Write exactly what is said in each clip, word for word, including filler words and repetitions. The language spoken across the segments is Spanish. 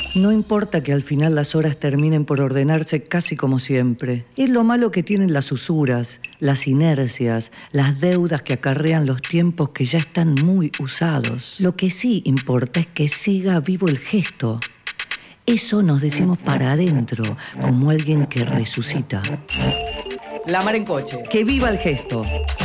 No importa que al final las horas terminen por ordenarse casi como siempre. Es lo malo que tienen las usuras, las inercias, las deudas que acarrean los tiempos que ya están muy usados. Lo que sí importa es que siga vivo el gesto. Eso nos decimos para adentro, como alguien que resucita. La mar en coche. ¡Que viva el gesto!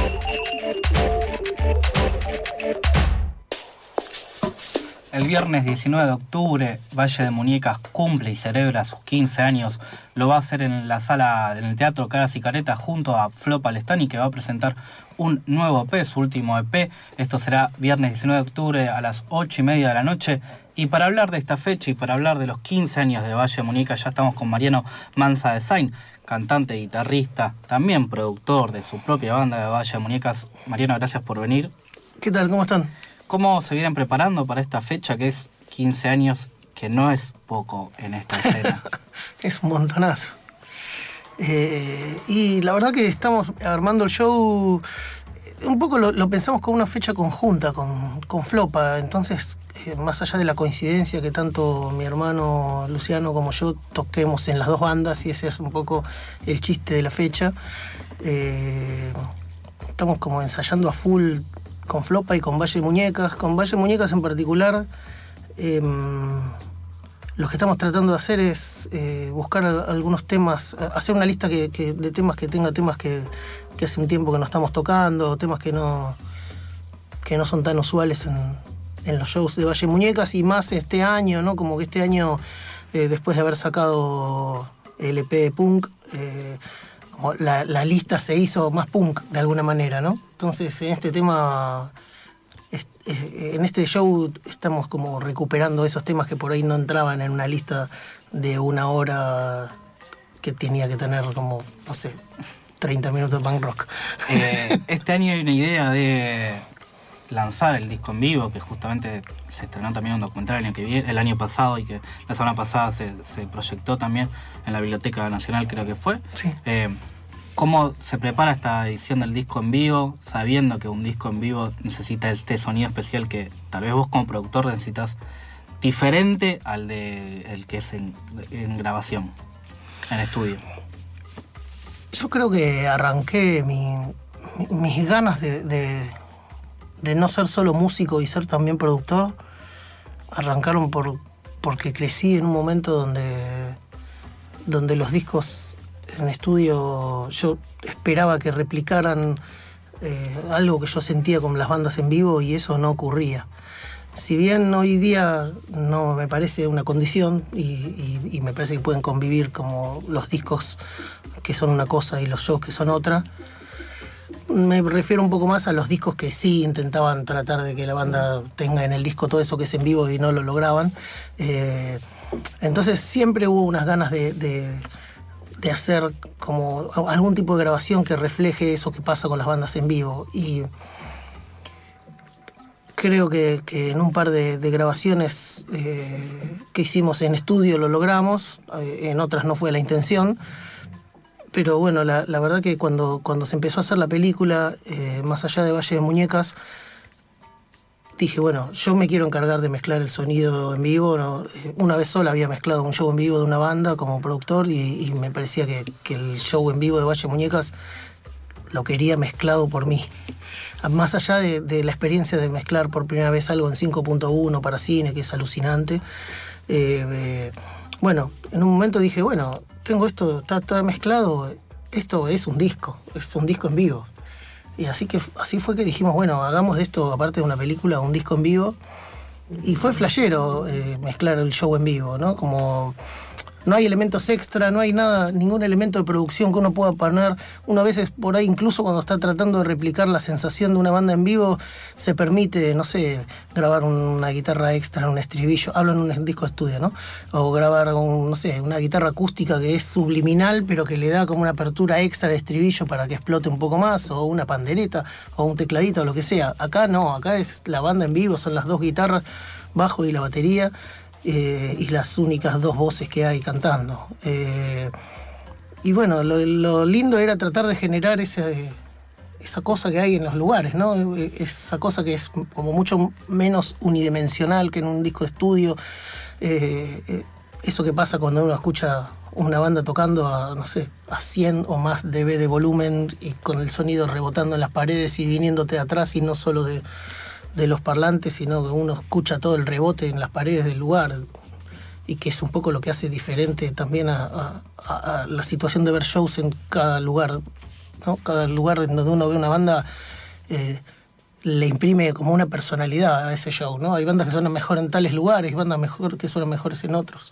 El viernes diecinueve de octubre, Valle de Muñecas cumple y celebra sus quince años. Lo va a hacer en la sala, en el Teatro Caras y Caretas, junto a Flo Palestani, que va a presentar un nuevo E P, su último E P. Esto será viernes diecinueve de octubre a las ocho y media de la noche. Y para hablar de esta fecha y para hablar de los quince años de Valle de Muñecas, ya estamos con Mariano Manza Design, cantante, guitarrista, también productor de su propia banda de Valle de Muñecas. Mariano, gracias por venir. ¿Qué tal? ¿Cómo están? ¿Cómo se vienen preparando para esta fecha que es quince años, que no es poco en esta escena? Es un montonazo. Eh, y la verdad que estamos armando el show, un poco lo, lo pensamos como una fecha conjunta con, con Flopa, entonces eh, más allá de la coincidencia que tanto mi hermano Luciano como yo toquemos en las dos bandas, y ese es un poco el chiste de la fecha, eh, estamos como ensayando a full con Flopa y con Valle de Muñecas. Con Valle de Muñecas en particular, eh, lo que estamos tratando de hacer es eh, buscar algunos temas, hacer una lista que, que, de temas que tenga temas que, que hace un tiempo que no estamos tocando, temas que no, que no son tan usuales en, en los shows de Valle de Muñecas, y más este año, ¿no? Como que este año, eh, después de haber sacado el E P de Punk, eh, como la, la lista se hizo más punk de alguna manera, ¿no? Entonces en este tema, en este show estamos como recuperando esos temas que por ahí no entraban en una lista de una hora que tenía que tener como, no sé, treinta minutos de punk rock. Eh, este año hay una idea de lanzar el disco en vivo, que justamente se estrenó también un documental el año, que viene, el año pasado, y que la semana pasada se, se proyectó también en la Biblioteca Nacional, creo que fue. Sí. Eh, ¿Cómo se prepara esta edición del disco en vivo, sabiendo que un disco en vivo necesita este sonido especial que tal vez vos como productor necesitas, diferente al de el que es en, en grabación, en estudio? Yo creo que arranqué mi, mi, mis ganas de, de, de no ser solo músico y ser también productor, arrancaron por, porque crecí en un momento donde, donde los discos en estudio yo esperaba que replicaran eh, algo que yo sentía con las bandas en vivo, y eso no ocurría. Si bien hoy día no me parece una condición, y, y, y me parece que pueden convivir como los discos que son una cosa y los shows que son otra, me refiero un poco más a los discos que sí intentaban tratar de que la banda tenga en el disco todo eso que es en vivo y no lo lograban. Eh, entonces siempre hubo unas ganas de, de de hacer como algún tipo de grabación que refleje eso que pasa con las bandas en vivo, y creo que, que en un par de, de grabaciones eh, que hicimos en estudio lo logramos, en otras no fue la intención, pero bueno, la, la verdad que cuando, cuando se empezó a hacer la película, eh, más allá de Valle de Muñecas, dije, bueno, yo me quiero encargar de mezclar el sonido en vivo, ¿no? Una vez sola había mezclado un show en vivo de una banda como productor, y, y me parecía que, que el show en vivo de Valle de Muñecas lo quería mezclado por mí. Más allá de, de la experiencia de mezclar por primera vez algo en cinco punto uno para cine, que es alucinante, eh, eh, bueno, en un momento dije, bueno, tengo esto, está, está mezclado, esto es un disco, es un disco en vivo. Y así que así fue que dijimos, bueno, hagamos de esto, aparte de una película, un disco en vivo. Y fue flashero eh, mezclar el show en vivo, ¿no? Como no hay elementos extra, no hay nada, ningún elemento de producción que uno pueda poner. Uno a veces por ahí, incluso cuando está tratando de replicar la sensación de una banda en vivo, se permite, no sé, grabar una guitarra extra, un estribillo, hablo en un disco de estudio, ¿no? O grabar, un, no sé, una guitarra acústica que es subliminal, pero que le da como una apertura extra al estribillo para que explote un poco más, o una pandereta, o un tecladito, o lo que sea. Acá no, acá es la banda en vivo, son las dos guitarras, bajo y la batería, Eh, y las únicas dos voces que hay cantando. Eh, y bueno, lo, lo lindo era tratar de generar ese, esa cosa que hay en los lugares, ¿no? Esa cosa que es como mucho menos unidimensional que en un disco de estudio. Eh, eh, eso que pasa cuando uno escucha una banda tocando a, no sé, a cien o más dB de volumen y con el sonido rebotando en las paredes y viniéndote de atrás y no solo de, de los parlantes, sino que uno escucha todo el rebote en las paredes del lugar, y que es un poco lo que hace diferente también a, a, a la situación de ver shows en cada lugar, ¿no? Cada lugar en donde uno ve una banda eh, le imprime como una personalidad a ese show, ¿no? Hay bandas que suenan mejor en tales lugares, hay bandas mejor que suenan mejores en otros.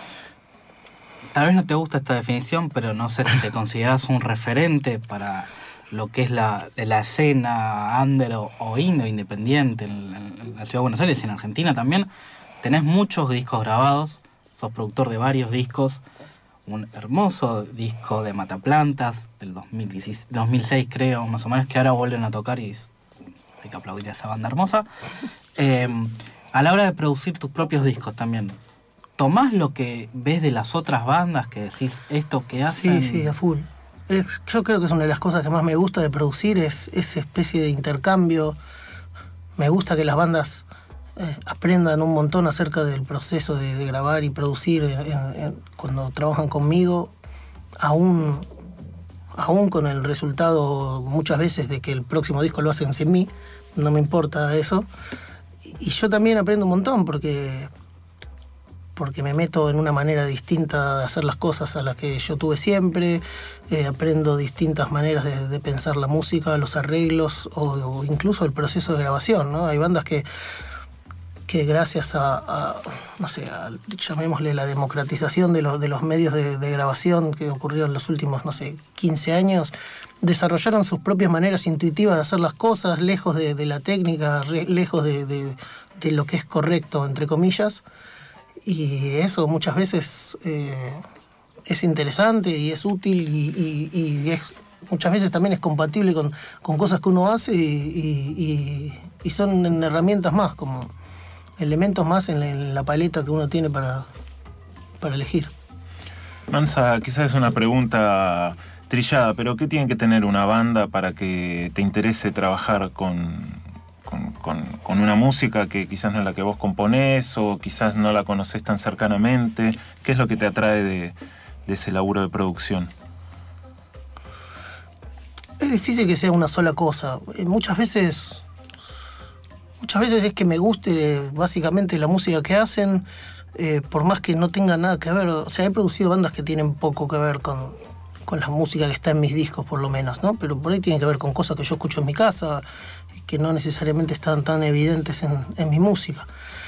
Tal vez no te gusta esta definición, pero no sé si te consideras un referente para lo que es la, la escena under o, o indie, independiente en, en la ciudad de Buenos Aires y en Argentina también. Tenés muchos discos grabados, sos productor de varios discos, un hermoso disco de Mataplantas del dos mil dieciséis, dos mil seis creo, más o menos, que ahora vuelven a tocar y hay que aplaudir a esa banda hermosa. Eh, a la hora de producir tus propios discos también, ¿tomás lo que ves de las otras bandas que decís esto que hacen? Sí, sí, a full. Es, yo creo que es una de las cosas que más me gusta de producir, es esa especie de intercambio. Me gusta que las bandas eh, aprendan un montón acerca del proceso de, de grabar y producir en, en, cuando trabajan conmigo, aún, aún con el resultado muchas veces de que el próximo disco lo hacen sin mí, no me importa eso. Y, y yo también aprendo un montón porque... porque me meto en una manera distinta de hacer las cosas a las que yo tuve siempre, eh, aprendo distintas maneras de, de pensar la música, los arreglos o, o incluso el proceso de grabación, ¿no? Hay bandas que, que gracias a, a no sé, a, llamémosle la democratización de, lo, de los medios de, de grabación que ocurrió en los últimos, no sé, quince años, desarrollaron sus propias maneras intuitivas de hacer las cosas, lejos de, de la técnica, re, lejos de, de, de lo que es correcto, entre comillas. Y eso muchas veces eh, es interesante y es útil y, y, y es, muchas veces también es compatible con, con cosas que uno hace y, y, y son herramientas más, como elementos más en la, en la paleta que uno tiene para, para elegir. Mansa, quizás es una pregunta trillada, pero ¿qué tiene que tener una banda para que te interese trabajar con... Con, con, con una música que quizás no es la que vos componés o quizás no la conocés tan cercanamente? ¿Qué es lo que te atrae de, de ese laburo de producción? Es difícil que sea una sola cosa. Muchas veces, muchas veces es que me guste básicamente la música que hacen, eh, por más que no tenga nada que ver. O sea, he producido bandas que tienen poco que ver con, con la música que está en mis discos, por lo menos, ¿no? Pero por ahí tiene que ver con cosas que yo escucho en mi casa, que no necesariamente están tan evidentes en, en mi música.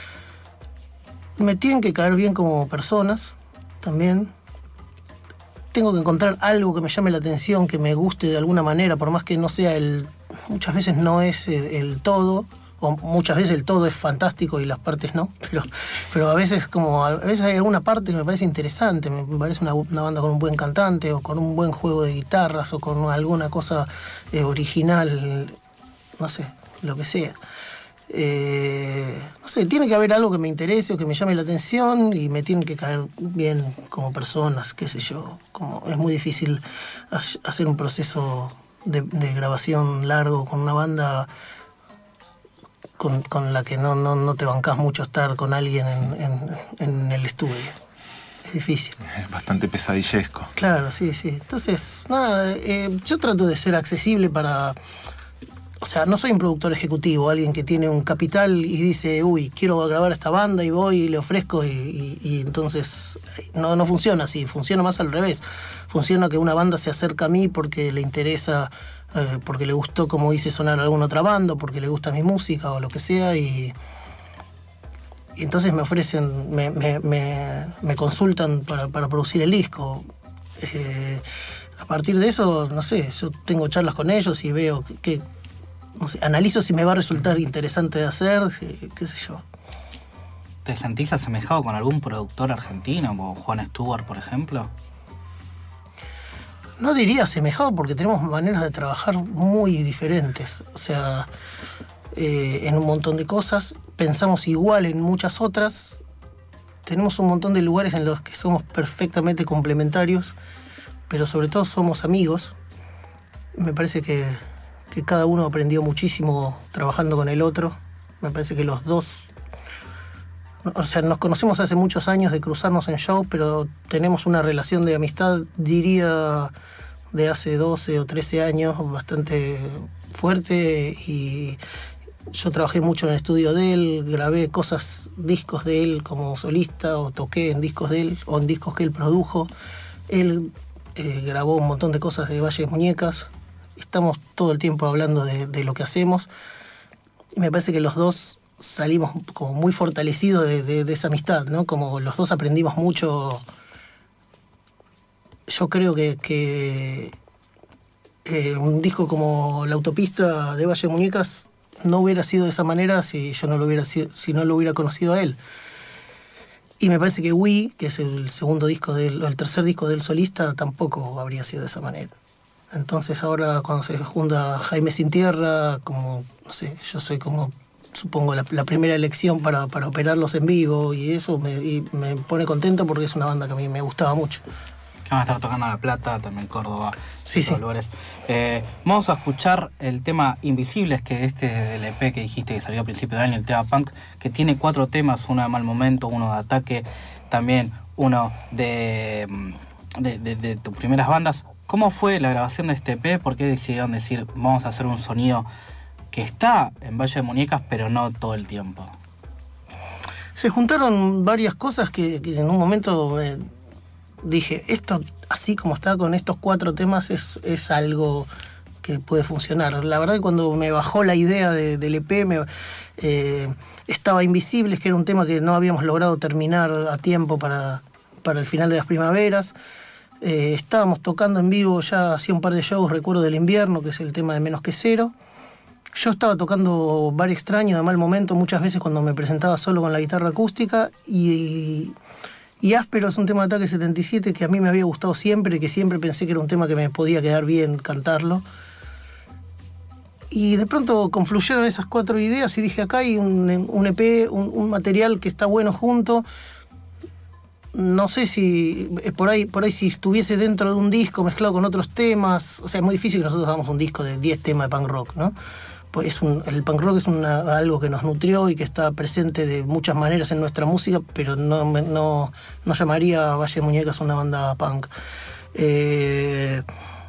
Me tienen que caer bien como personas, también. Tengo que encontrar algo que me llame la atención, que me guste de alguna manera, por más que no sea el... Muchas veces no es el, el todo, o muchas veces el todo es fantástico y las partes no, pero, pero a veces como a veces hay alguna parte que me parece interesante, me parece una, una banda con un buen cantante, o con un buen juego de guitarras, o con alguna cosa eh, original, no sé, lo que sea. Eh, no sé, tiene que haber algo que me interese o que me llame la atención y me tienen que caer bien como personas, qué sé yo. Como es muy difícil hacer un proceso de, de grabación largo con una banda con, con la que no, no, no te bancás mucho estar con alguien en, en, en el estudio. Es difícil. Es bastante pesadillesco. Claro, sí, sí. Entonces, nada, eh, yo trato de ser accesible para... O sea, no soy un productor ejecutivo, alguien que tiene un capital y dice, uy, quiero grabar a esta banda y voy y le ofrezco y, y, y entonces no, no funciona así, funciona más al revés. Funciona que una banda se acerca a mí porque le interesa, eh, porque le gustó cómo hice sonar a alguna otra banda, porque le gusta mi música o lo que sea y, y entonces me ofrecen, me, me, me, me consultan para, para producir el disco. Eh, a partir de eso, no sé, yo tengo charlas con ellos y veo que... que no sé, analizo si me va a resultar interesante de hacer, si, qué sé yo. ¿Te sentís asemejado con algún productor argentino, como Juan Stewart, por ejemplo? No diría asemejado porque tenemos maneras de trabajar muy diferentes. O sea, eh, en un montón de cosas, pensamos igual en muchas otras. Tenemos un montón de lugares en los que somos perfectamente complementarios, pero sobre todo somos amigos. Me parece que... que cada uno aprendió muchísimo trabajando con el otro. Me parece que los dos o sea, nos conocemos hace muchos años de cruzarnos en show, pero tenemos una relación de amistad, diría, de hace doce o trece años, bastante fuerte, y yo trabajé mucho en el estudio de él, grabé cosas, discos de él como solista, o toqué en discos de él, o en discos que él produjo. Él eh, grabó un montón de cosas de Valle de Muñecas. Estamos todo el tiempo hablando de, de lo que hacemos. Y me parece que los dos salimos como muy fortalecidos de, de, de esa amistad, ¿no? Como los dos aprendimos mucho. Yo creo que, que eh, un disco como La Autopista de Valle de Muñecas no hubiera sido de esa manera si yo no lo hubiera sido, si no lo hubiera conocido a él. Y me parece que Wii, que es el segundo disco del, o el tercer disco del solista, tampoco habría sido de esa manera. Entonces ahora cuando se junta Jaime Sin Tierra, como, no sé, yo soy como, supongo, la, la primera elección para, para operarlos en vivo, y eso me, y me pone contento porque es una banda que a mí me gustaba mucho. Que van a estar tocando en La Plata, también Córdoba, sí, sí. lugares. Eh, vamos a escuchar el tema Invisibles, que este del E P que dijiste que salió a principio de año, el tema punk, que tiene cuatro temas, uno de Mal Momento, uno de Ataque, también uno de, de, de, de tus primeras bandas. ¿Cómo fue la grabación de este E P? ¿Por qué decidieron decir, vamos a hacer un sonido que está en Valle de Muñecas, pero no todo el tiempo? Se juntaron varias cosas que, que en un momento eh, dije, esto así como está con estos cuatro temas es, es algo que puede funcionar. La verdad que cuando me bajó la idea de, del E P, me, eh, estaba Invisibles, que era un tema que no habíamos logrado terminar a tiempo para, para el final de las primaveras. Eh, estábamos tocando en vivo ya hacía un par de shows, recuerdo del invierno, que es el tema de Menos que Cero. Yo estaba tocando Bar Extraño de Mal Momento muchas veces cuando me presentaba solo con la guitarra acústica, y, y Áspero es un tema de Ataque setenta y siete que a mí me había gustado siempre, que siempre pensé que era un tema que me podía quedar bien cantarlo. Y de pronto confluyeron esas cuatro ideas y dije, acá hay un, un E P, un, un material que está bueno junto. No sé si por ahí, por ahí si estuviese dentro de un disco mezclado con otros temas, o sea, es muy difícil que nosotros hagamos un disco de diez temas de punk rock, ¿no? Pues es un, el punk rock es una, algo que nos nutrió y que está presente de muchas maneras en nuestra música, pero no, no, no llamaría a Valle de Muñecas una banda punk. Eh,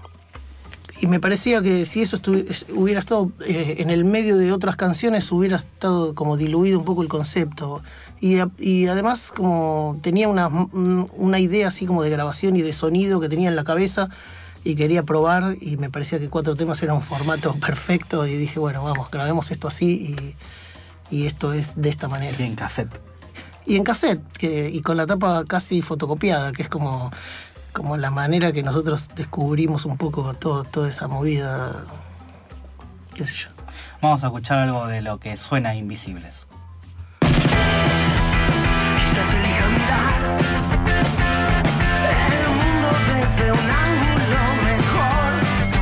y me parecía que si eso hubiera estado eh, en el medio de otras canciones, hubiera estado como diluido un poco el concepto. Y, y además como tenía una, una idea así como de grabación y de sonido que tenía en la cabeza y quería probar, y me parecía que cuatro temas era un formato perfecto, y dije, bueno, vamos, grabemos esto así y, y esto es de esta manera. Y en cassette. Y en cassette, que, y con la tapa casi fotocopiada, que es como, como la manera que nosotros descubrimos un poco todo, toda esa movida, qué sé yo. Vamos a escuchar algo de lo que suena Invisibles. Quizás elija mirar el mundo desde un ángulo mejor,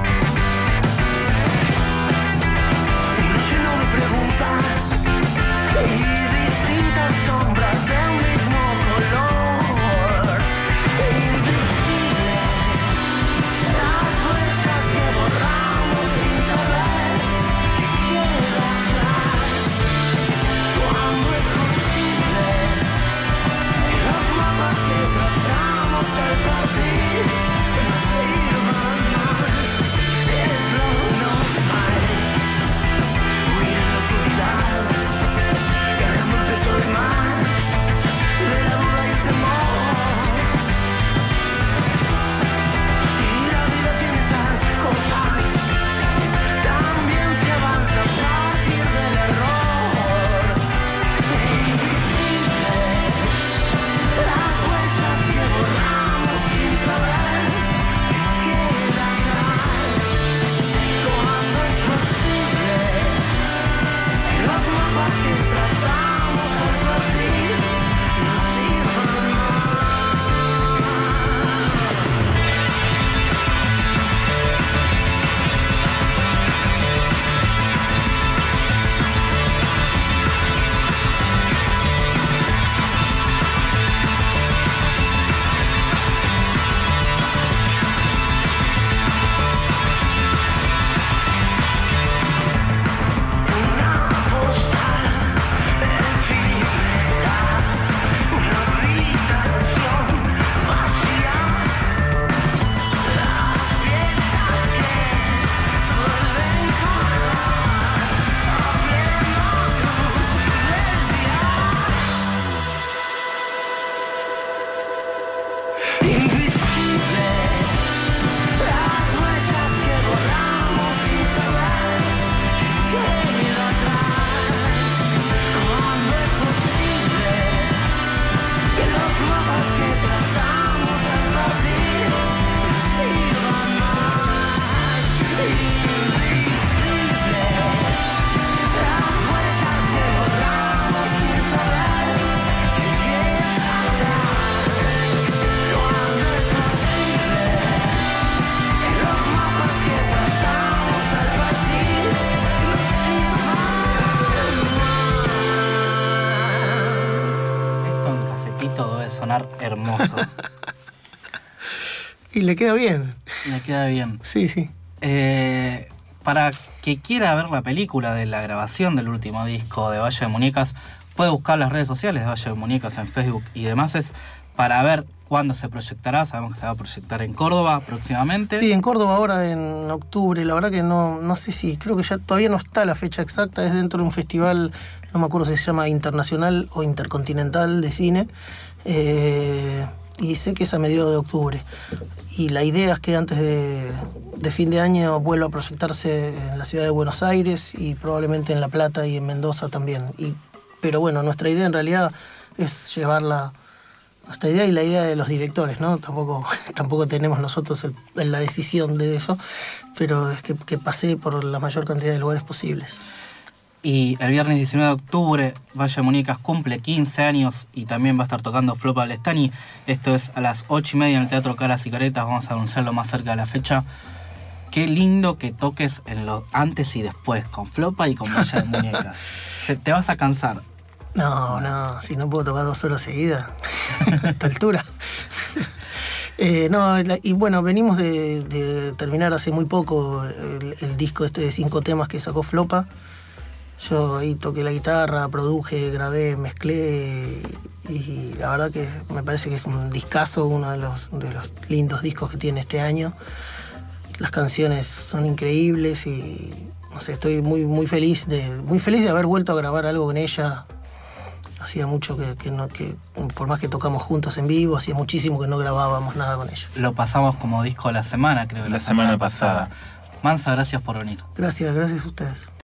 uno lleno de preguntas y distintas sombras de un mismo color. Invisibles, las huellas que borramos sin saber que queda atrás. Cuando es posible, los mapas hermoso. Y le queda bien. Le queda bien. Sí, sí. Eh, para que quiera ver la película de la grabación del último disco de Valle de Muñecas, puede buscar las redes sociales de Valle de Muñecas en Facebook y demás, es para ver cuándo se proyectará. Sabemos que se va a proyectar en Córdoba próximamente. Sí, en Córdoba ahora en octubre. La verdad que no, no sé si, creo que ya todavía no está la fecha exacta. Es dentro de un festival, no me acuerdo si se llama Internacional o Intercontinental de Cine. Eh, y sé que es a mediados de octubre. Y la idea es que antes de, de fin de año vuelva a proyectarse en la ciudad de Buenos Aires y probablemente en La Plata y en Mendoza también. Y, pero bueno, nuestra idea en realidad es llevarla, nuestra idea y la idea de los directores, ¿no? Tampoco, tampoco tenemos nosotros el, la decisión de eso, pero es que, que pase por la mayor cantidad de lugares posibles. Y el viernes diecinueve de octubre, Valle de Muñecas cumple quince años y también va a estar tocando Flopa Lestani. Esto es a las ocho y media en el Teatro Caras y Caretas. Vamos a anunciarlo más cerca de la fecha. Qué lindo que toques en lo antes y después, con Flopa y con Valle de Muñecas. Se, te vas a cansar. No, no, si no puedo tocar dos horas seguidas a esta altura. Eh, no, y bueno, venimos de, de terminar hace muy poco el, el disco este de cinco temas que sacó Flopa. Yo ahí toqué la guitarra, produje, grabé, mezclé y la verdad que me parece que es un discazo, uno de los, de los lindos discos que tiene este año. Las canciones son increíbles y no sé, estoy muy, muy feliz de, muy feliz de haber vuelto a grabar algo con ella. Hacía mucho que, que no, que por más que tocamos juntos en vivo, hacía muchísimo que no grabábamos nada con ella. Lo pasamos como disco de la semana, creo. La, la semana, semana pasada. pasada. Mansa, gracias por venir. Gracias, gracias a ustedes.